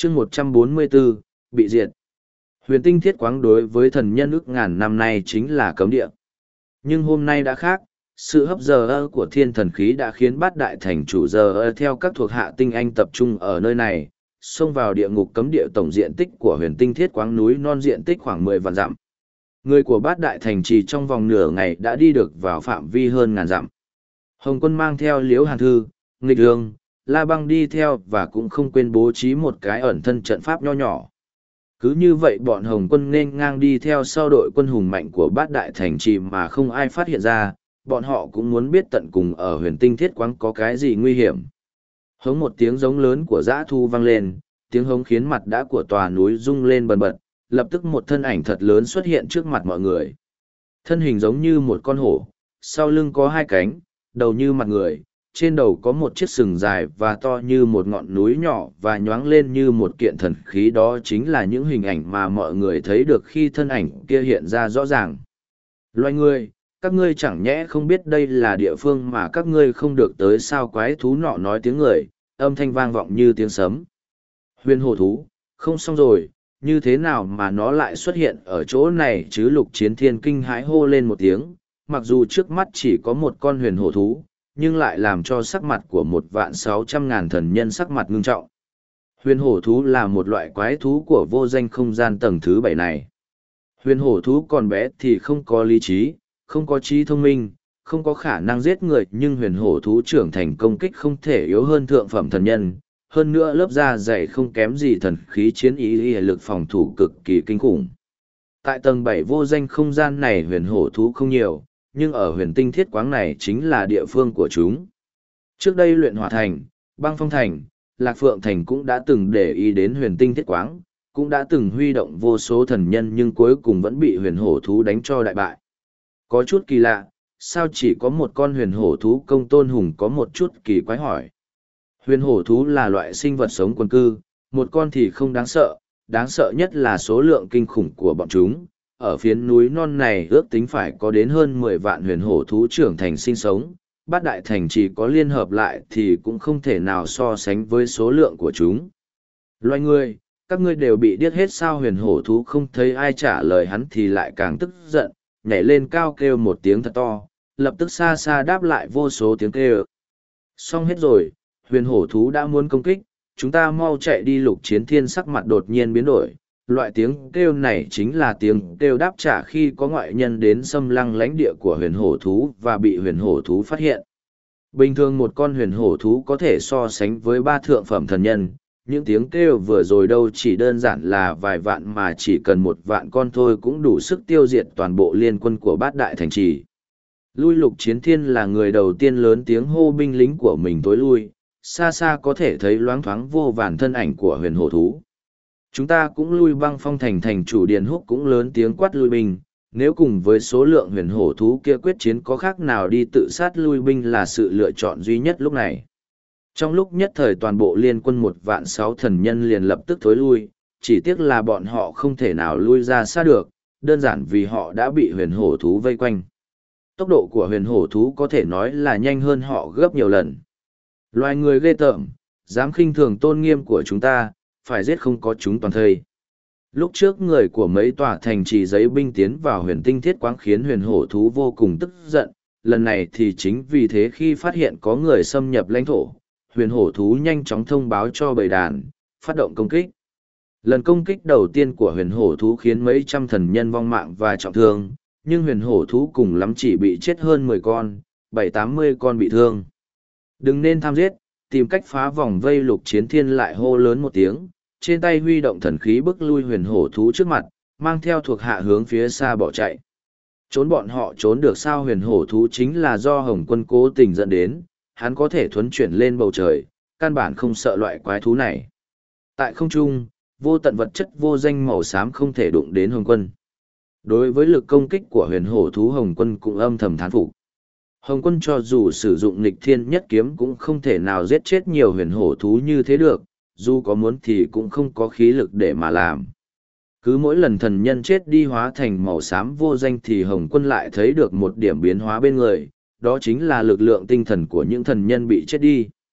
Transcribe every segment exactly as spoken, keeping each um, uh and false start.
chương một trăm bốn mươi bốn, bị diệt. Huyền tinh thiết quáng đối với thần nhân ước ngàn năm nay chính là cấm địa. Nhưng hôm nay đã khác, sự hấp giờ của thiên thần khí đã khiến bát đại thành chủ giờ theo các thuộc hạ tinh anh tập trung ở nơi này, xông vào địa ngục cấm địa. Tổng diện tích của huyền tinh thiết quáng núi non diện tích khoảng mười vạn dặm. Người của bát đại thành chỉ trong vòng nửa ngày đã đi được vào phạm vi hơn ngàn dặm. Hồng Quân mang theo Liễu Hàn Thư, Nghịch Ương, La Băng đi theo và cũng không quên bố trí một cái ẩn thân trận pháp nho nhỏ. Cứ như vậy bọn Hồng Quân nên ngang đi theo sau đội quân hùng mạnh của bát đại thành trì mà không ai phát hiện ra, bọn họ cũng muốn biết tận cùng ở huyền tinh thiết quáng có cái gì nguy hiểm. Hống một tiếng giống lớn của dã thu vang lên, tiếng hống khiến mặt đá của tòa núi rung lên bần bật, lập tức một thân ảnh thật lớn xuất hiện trước mặt mọi người. Thân hình giống như một con hổ, sau lưng có hai cánh, đầu như mặt người, trên đầu có một chiếc sừng dài và to như một ngọn núi nhỏ và nhoáng lên như một kiện thần khí. Đó chính là những hình ảnh mà mọi người thấy được khi thân ảnh kia hiện ra rõ ràng. Loài người, các ngươi chẳng nhẽ không biết đây là địa phương mà các ngươi không được tới sao? Quái thú nọ nói tiếng người, âm thanh vang vọng như tiếng sấm. Huyền hổ thú, không xong rồi, như thế nào mà nó lại xuất hiện ở chỗ này chứ? Lục Chiến Thiên kinh hãi hô lên một tiếng, mặc dù trước mắt chỉ có một con huyền hổ thú, nhưng lại làm cho sắc mặt của một vạn sáu trăm ngàn thần nhân sắc mặt ngưng trọng. Huyền hổ thú là một loại quái thú của vô danh không gian tầng thứ bảy này. Huyền hổ thú còn bé thì không có lý trí, không có trí thông minh, không có khả năng giết người, nhưng huyền hổ thú trưởng thành công kích không thể yếu hơn thượng phẩm thần nhân. Hơn nữa lớp da dày không kém gì thần khí chiến ý, ý lực phòng thủ cực kỳ kinh khủng. Tại tầng bảy vô danh không gian này huyền hổ thú không nhiều, nhưng ở huyền tinh thiết quáng này chính là địa phương của chúng. Trước đây Luyện Hỏa Thành, Băng Phong Thành, Lạc Phượng Thành cũng đã từng để ý đến huyền tinh thiết quáng, cũng đã từng huy động vô số thần nhân, nhưng cuối cùng vẫn bị huyền hổ thú đánh cho đại bại. Có chút kỳ lạ, sao chỉ có một con huyền hổ thú? Công Tôn Hùng có một chút kỳ quái hỏi. Huyền hổ thú là loại sinh vật sống quần cư, một con thì không đáng sợ, đáng sợ nhất là số lượng kinh khủng của bọn chúng. Ở phiến núi non này ước tính phải có đến hơn mười vạn huyền hổ thú trưởng thành sinh sống, bát đại thành chỉ có liên hợp lại thì cũng không thể nào so sánh với số lượng của chúng. Loài người, các ngươi đều bị điếc hết sao? Huyền hổ thú không thấy ai trả lời hắn thì lại càng tức giận, nhảy lên cao kêu một tiếng thật to, lập tức xa xa đáp lại vô số tiếng kêu. Xong hết rồi, huyền hổ thú đã muốn công kích, chúng ta mau chạy đi. Lục Chiến Thiên sắc mặt đột nhiên biến đổi. Loại tiếng kêu này chính là tiếng kêu đáp trả khi có ngoại nhân đến xâm lăng lãnh địa của huyền hổ thú và bị huyền hổ thú phát hiện. Bình thường một con huyền hổ thú có thể so sánh với ba thượng phẩm thần nhân, những tiếng kêu vừa rồi đâu chỉ đơn giản là vài vạn mà chỉ cần một vạn con thôi cũng đủ sức tiêu diệt toàn bộ liên quân của bát đại thành trì. Lui. Lục Chiến Thiên là người đầu tiên lớn tiếng hô binh lính của mình tối lui, xa xa có thể thấy loáng thoáng vô vàn thân ảnh của huyền hổ thú. Chúng ta cũng lui. Băng Phong Thành thành chủ Điền Húc cũng lớn tiếng quát lui binh, nếu cùng với số lượng huyền hổ thú kia quyết chiến có khác nào đi tự sát, lui binh là sự lựa chọn duy nhất lúc này. Trong lúc nhất thời toàn bộ liên quân một vạn sáu thần nhân liền lập tức thối lui, chỉ tiếc là bọn họ không thể nào lui ra xa được, đơn giản vì họ đã bị huyền hổ thú vây quanh. Tốc độ của huyền hổ thú có thể nói là nhanh hơn họ gấp nhiều lần. Loài người ghê tởm, dám khinh thường tôn nghiêm của chúng ta, phải giết không có chúng toàn thây. Lúc trước người của mấy tòa thành trì giấy binh tiến vào huyền tinh thiết quáng khiến huyền hổ thú vô cùng tức giận, lần này thì chính vì thế khi phát hiện có người xâm nhập lãnh thổ, huyền hổ thú nhanh chóng thông báo cho bầy đàn, phát động công kích. Lần công kích đầu tiên của huyền hổ thú khiến mấy trăm thần nhân vong mạng và trọng thương, nhưng huyền hổ thú cùng lắm chỉ bị chết hơn mười con, bảy tám mươi con bị thương. Đừng nên tham giết, tìm cách phá vòng vây. Lục Chiến Thiên lại hô lớn một tiếng, trên tay huy động thần khí bức lui huyền hổ thú trước mặt, mang theo thuộc hạ hướng phía xa bỏ chạy. Trốn bọn họ trốn được sao? Huyền hổ thú chính là do Hồng Quân cố tình dẫn đến, hắn có thể thuấn chuyển lên bầu trời, căn bản không sợ loại quái thú này. Tại không trung, vô tận vật chất vô danh màu xám không thể đụng đến Hồng Quân. Đối với lực công kích của huyền hổ thú, Hồng Quân cũng âm thầm thán phục. Hồng Quân cho dù sử dụng nghịch thiên nhất kiếm cũng không thể nào giết chết nhiều huyền hổ thú như thế được, dù có muốn thì cũng không có khí lực để mà làm. Cứ mỗi lần thần nhân chết đi hóa thành màu xám vô danh thì Hồng Quân lại thấy được một điểm biến hóa bên người, đó chính là lực lượng tinh thần của những thần nhân bị chết đi.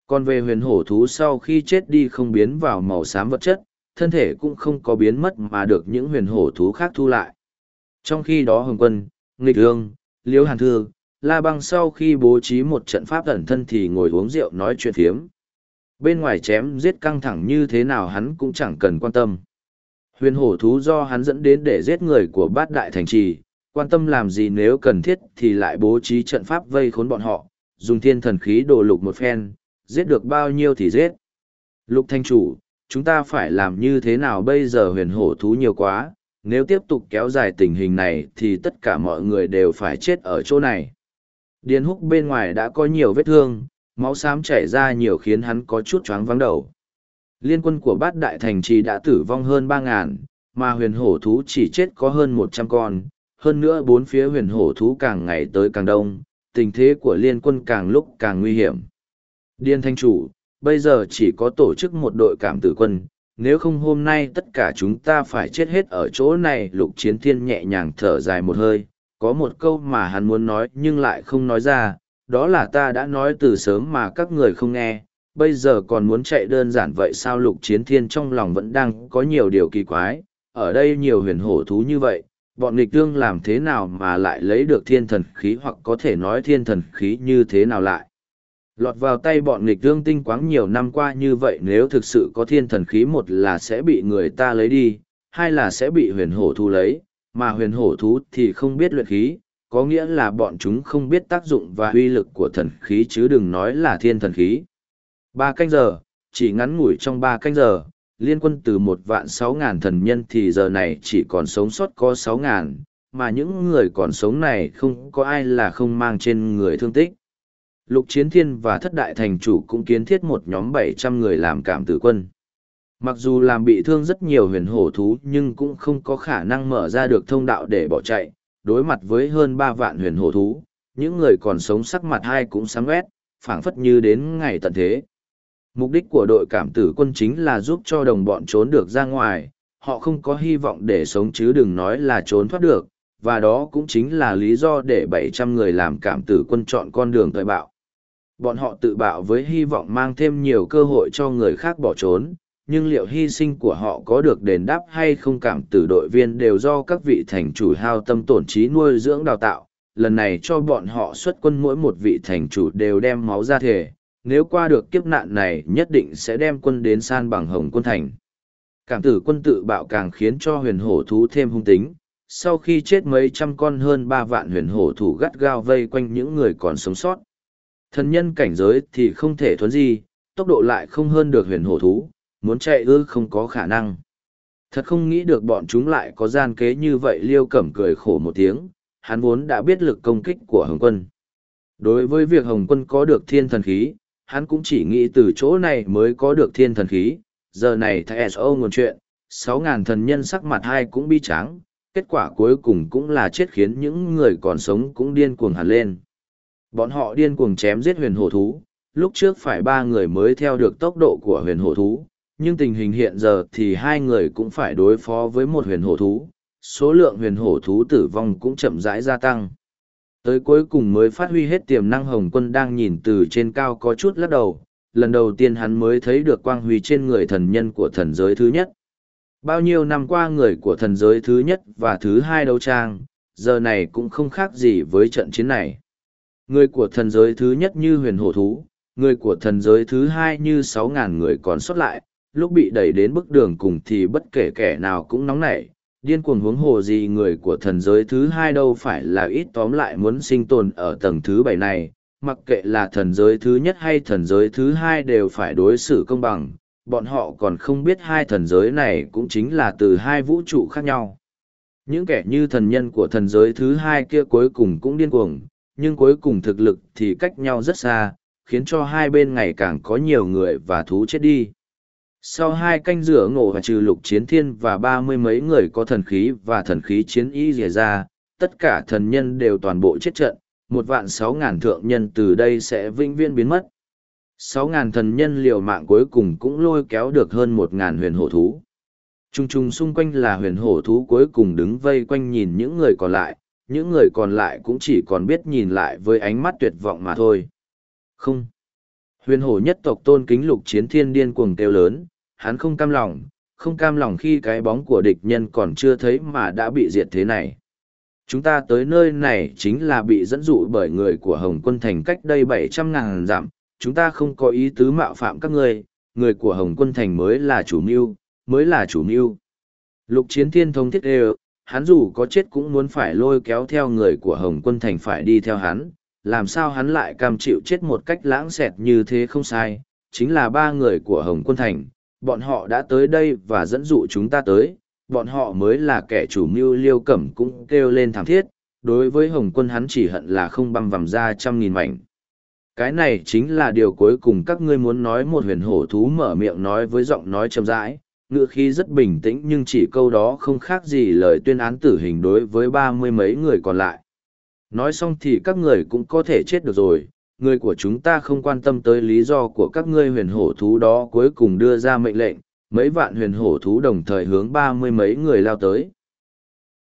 Còn về huyền hổ thú sau khi chết đi không biến vào màu xám vật chất, thân thể cũng không có biến mất mà được những huyền hổ thú khác thu lại. Trong khi đó Hồng Quân, Nghịch Ương, Liễu Hàn Thư, La Băng sau khi bố trí một trận pháp ẩn thân thì ngồi uống rượu nói chuyện phiếm. Bên ngoài chém giết căng thẳng như thế nào hắn cũng chẳng cần quan tâm. Huyền hổ thú do hắn dẫn đến để giết người của bát đại thành trì, quan tâm làm gì nếu cần thiết thì lại bố trí trận pháp vây khốn bọn họ, dùng thiên thần khí đổ lục một phen, giết được bao nhiêu thì giết. Lục thanh chủ, chúng ta phải làm như thế nào bây giờ, huyền hổ thú nhiều quá, nếu tiếp tục kéo dài tình hình này thì tất cả mọi người đều phải chết ở chỗ này. Điền Húc bên ngoài đã có nhiều vết thương, máu xám chảy ra nhiều khiến hắn có chút choáng váng đầu. Liên quân của bát đại thành trì đã tử vong hơn ba ngàn, mà huyền hổ thú chỉ chết có hơn một trăm con. Hơn nữa bốn phía huyền hổ thú càng ngày tới càng đông, tình thế của liên quân càng lúc càng nguy hiểm. Điền thanh chủ, bây giờ chỉ có tổ chức một đội cảm tử quân, nếu không hôm nay tất cả chúng ta phải chết hết ở chỗ này. Lục Chiến Thiên nhẹ nhàng thở dài một hơi, có một câu mà hắn muốn nói nhưng lại không nói ra, đó là ta đã nói từ sớm mà các người không nghe, bây giờ còn muốn chạy đơn giản vậy sao? Lục Chiến Thiên trong lòng vẫn đang có nhiều điều kỳ quái, ở đây nhiều huyền hổ thú như vậy, bọn nghịch tương làm thế nào mà lại lấy được thiên thần khí, hoặc có thể nói thiên thần khí như thế nào lại lọt vào tay bọn nghịch tương tinh quáng nhiều năm qua như vậy. Nếu thực sự có thiên thần khí, một là sẽ bị người ta lấy đi, hai là sẽ bị huyền hổ thú lấy, mà huyền hổ thú thì không biết luyện khí, có nghĩa là bọn chúng không biết tác dụng và uy lực của thần khí chứ đừng nói là thiên thần khí. Ba canh giờ, chỉ ngắn ngủi trong ba canh giờ, liên quân từ một vạn sáu ngàn thần nhân thì giờ này chỉ còn sống sót có sáu ngàn, mà những người còn sống này không có ai là không mang trên người thương tích. Lục Chiến Thiên và thất đại thành chủ cũng kiến thiết một nhóm bảy trăm người làm cảm tử quân. Mặc dù làm bị thương rất nhiều huyền hổ thú nhưng cũng không có khả năng mở ra được thông đạo để bỏ chạy. Đối mặt với hơn ba vạn huyền hổ thú, những người còn sống sắc mặt hai cũng sáng quét, phảng phất như đến ngày tận thế. Mục đích của đội cảm tử quân chính là giúp cho đồng bọn trốn được ra ngoài, họ không có hy vọng để sống chứ đừng nói là trốn thoát được, và đó cũng chính là lý do để bảy trăm người làm cảm tử quân chọn con đường tự bạo. Bọn họ tự bạo với hy vọng mang thêm nhiều cơ hội cho người khác bỏ trốn, nhưng liệu hy sinh của họ có được đền đáp hay không? Cảm tử đội viên đều do các vị thành chủ hao tâm tổn trí nuôi dưỡng đào tạo, lần này cho bọn họ xuất quân, mỗi một vị thành chủ đều đem máu ra thề, nếu qua được kiếp nạn này nhất định sẽ đem quân đến san bằng Hồng Quân thành. Cảm tử quân tự bạo càng khiến cho huyền hổ thú thêm hung tính, sau khi chết mấy trăm con hơn ba vạn huyền hổ thú gắt gao vây quanh những người còn sống sót. Thần nhân cảnh giới thì không thể thuấn di, tốc độ lại không hơn được huyền hổ thú, muốn chạy ư không có khả năng. Thật không nghĩ được bọn chúng lại có gian kế như vậy. Liêu Cẩm cười khổ một tiếng, hắn vốn đã biết lực công kích của Hồng Quân. Đối với việc Hồng Quân có được thiên thần khí, hắn cũng chỉ nghĩ từ chỗ này mới có được thiên thần khí. Giờ này thay ét o nguồn chuyện, sáu ngàn thần nhân sắc mặt hai cũng bi tráng, kết quả cuối cùng cũng là chết, khiến những người còn sống cũng điên cuồng hẳn lên. Bọn họ điên cuồng chém giết huyền hổ thú, lúc trước phải ba người mới theo được tốc độ của huyền hổ thú, nhưng tình hình hiện giờ thì hai người cũng phải đối phó với một huyền hổ thú, số lượng huyền hổ thú tử vong cũng chậm rãi gia tăng. Tới cuối cùng mới phát huy hết tiềm năng. Hồng Quân đang nhìn từ trên cao có chút lắc đầu, lần đầu tiên hắn mới thấy được quang huy trên người thần nhân của thần giới thứ nhất. Bao nhiêu năm qua người của thần giới thứ nhất và thứ hai đấu trang, giờ này cũng không khác gì với trận chiến này. Người của thần giới thứ nhất như huyền hổ thú, người của thần giới thứ hai như sáu ngàn người còn sót lại, lúc bị đẩy đến bức đường cùng thì bất kể kẻ nào cũng nóng nảy, điên cuồng huống hồ gì người của thần giới thứ hai đâu phải là ít. Tóm lại muốn sinh tồn ở tầng thứ bảy này, mặc kệ là thần giới thứ nhất hay thần giới thứ hai đều phải đối xử công bằng, bọn họ còn không biết hai thần giới này cũng chính là từ hai vũ trụ khác nhau. Những kẻ như thần nhân của thần giới thứ hai kia cuối cùng cũng điên cuồng, nhưng cuối cùng thực lực thì cách nhau rất xa, khiến cho hai bên ngày càng có nhiều người và thú chết đi. Sau hai canh rửa ngộ và trừ Lục Chiến Thiên và ba mươi mấy người có thần khí và thần khí chiến y rìa ra, tất cả thần nhân đều toàn bộ chết trận, một vạn sáu ngàn thượng nhân từ đây sẽ vĩnh viễn biến mất. Sáu ngàn thần nhân liều mạng cuối cùng cũng lôi kéo được hơn một ngàn huyền hổ thú. Trung trung xung quanh là huyền hổ thú cuối cùng đứng vây quanh nhìn những người còn lại, những người còn lại cũng chỉ còn biết nhìn lại với ánh mắt tuyệt vọng mà thôi. Không, Huyền hổ nhất tộc tôn kính Lục Chiến Thiên điên cuồng kêu lớn, hắn không cam lòng, không cam lòng khi cái bóng của địch nhân còn chưa thấy mà đã bị diệt thế này. Chúng ta tới nơi này chính là bị dẫn dụ bởi người của Hồng Quân Thành cách đây bảy trăm ngàn dặm, chúng ta không có ý tứ mạo phạm các ngươi, người của Hồng Quân Thành mới là chủ mưu, mới là chủ mưu. Lục Chiến Thiên thông thiết đều, hắn dù có chết cũng muốn phải lôi kéo theo người của Hồng Quân Thành phải đi theo hắn, làm sao hắn lại cam chịu chết một cách lãng xẹt như thế không sai, chính là ba người của Hồng Quân Thành, bọn họ đã tới đây và dẫn dụ chúng ta tới, bọn họ mới là kẻ chủ mưu. Liêu Cẩm cũng kêu lên thảm thiết, đối với Hồng Quân hắn chỉ hận là không băm vằm ra trăm nghìn mảnh. Cái này chính là điều cuối cùng các ngươi muốn nói. Một huyền hổ thú mở miệng nói với giọng nói chậm rãi, ngựa khí rất bình tĩnh, nhưng chỉ câu đó không khác gì lời tuyên án tử hình đối với ba mươi mấy người còn lại. Nói xong thì các người cũng có thể chết được rồi, người của chúng ta không quan tâm tới lý do của các ngươi. Huyền hổ thú đó cuối cùng đưa ra mệnh lệnh, mấy vạn huyền hổ thú đồng thời hướng ba mươi mấy người lao tới.